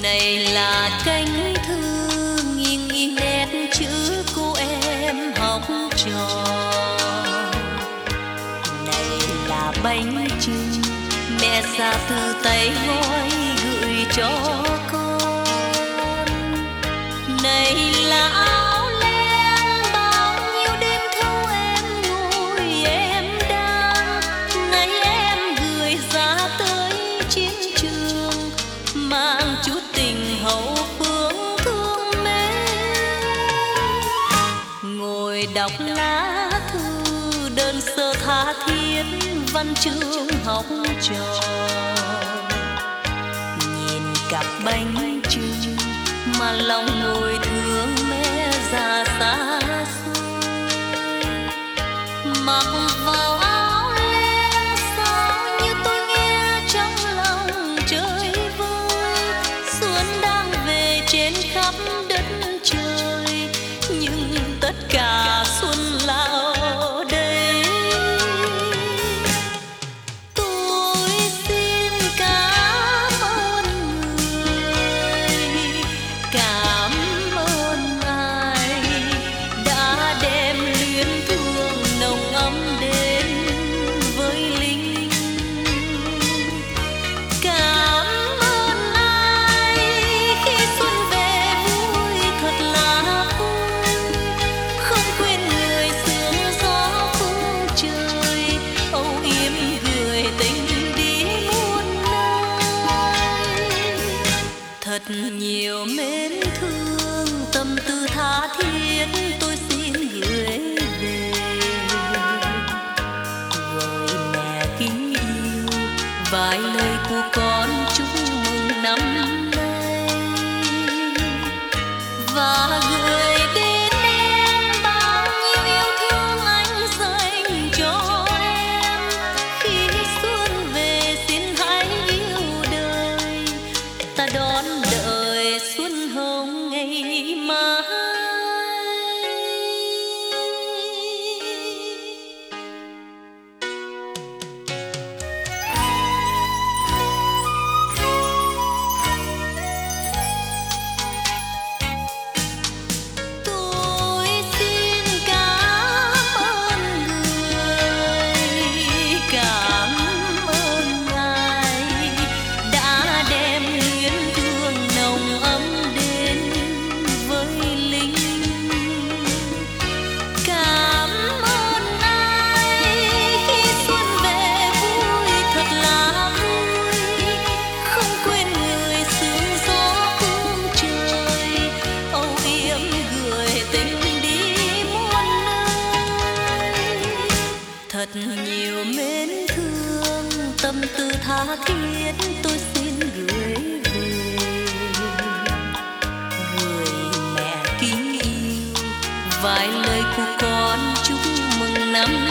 Này là cánh thư nghiêng nghiêng nét chữ cô em học trò. Này là bánh chưng mẹ ra từ tay gói gửi cho con. Này là áo len bao nhiêu đêm thâu em ngồi em đang ngày em gửi ra tới chiến trường, mang chút tình hậu phương thương mến. Ngồi đọc lá thư đơn sơ tha thiết văn chương học trò, nhìn cặp bánh chưng mà lòng nỗi thương mẹ già xa xôi. Mặc vào áo len sao như tôi nghe trong lòng chơi vơi. Xuân đang về trên khắp đất trời, nhưng tất cả xuân là ở đây. Tôi xin cảm ơn người, cảm ơn ai đã đem luyến thương nồng ấm đến với lính. Cảm ơn ai khi xuân về vui thật là vui, không quên người sương gió phương trời, âu yếm gửi tình đi muôn nơi. Thật nhiều mến thương tâm tư tha thiết tôi xin gửi về, gửi mẹ kính yêu vài lời của con chúc mừng năm nay, và gửi đến em bao nhiêu yêu thương anh dành cho em. Khi xuân về xin hãy yêu đời, ta đón đợi xuân hồng ngày mai. Tôi xin cảm ơn người, cảm ơn ai đã đem luyến thương nồng ấm đến với lính. Cảm ơn ai khi xuân về vui thật là vui, không quên người sương gió phương trời, âu yếm gửi tình đi muôn nơi. Thật nhiều mến thương tâm tư tha thiết tôi xin gửi về, gửi mẹ kính yêu vài lời của con chúc mừng năm